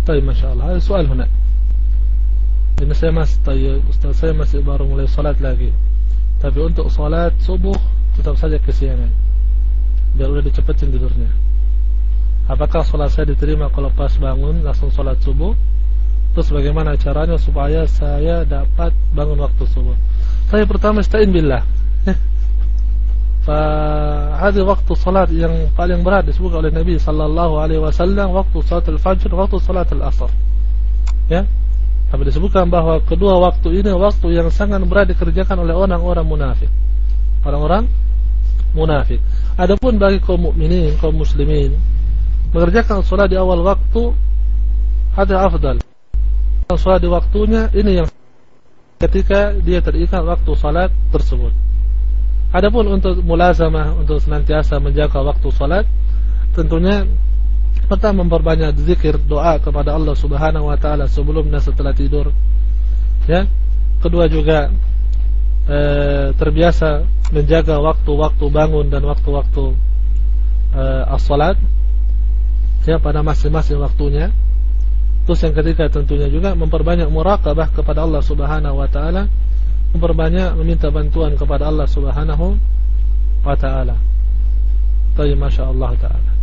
طيب ما شاء الله. Ada soal huna. Ini saya masih baru mulai salat lagi. Tapi untuk salat subuh tetap saja kesiangan. Biar udah dicepetin tidurnya. Apakah salat saya diterima kalau pas bangun langsung salat subuh? Terus bagaimana caranya supaya saya dapat bangun waktu subuh? Saya pertama ista'in billah. Fahadi waktu salat yang paling berat disebut oleh Nabi sallallahu alaihi wasallam, waktu salat al-fajr, waktu salat al-asr. Ya. Tapi disebutkan bahwa kedua waktu ini waktu yang sangat berat dikerjakan oleh orang-orang munafik. Orang-orang munafik. Adapun bagi kaum mukminin, kaum muslimin, mengerjakan salat di awal waktu ada afdal. Salat di waktunya ini yang ketika dia teringat waktu salat tersebut. Adapun untuk mulazamah, untuk senantiasa menjaga waktu salat, tentunya pertama memperbanyak zikir, doa kepada Allah Subhanahu wa taala sebelum dan setelah tidur. Ya. Kedua juga terbiasa menjaga waktu-waktu bangun dan waktu-waktu as-salat ya pada masing-masing waktunya. Terus yang ketiga tentunya juga memperbanyak muraqabah kepada Allah Subhanahu wa taala, memperbanyak meminta bantuan kepada Allah Subhanahu wa taala. Masya Allah taala.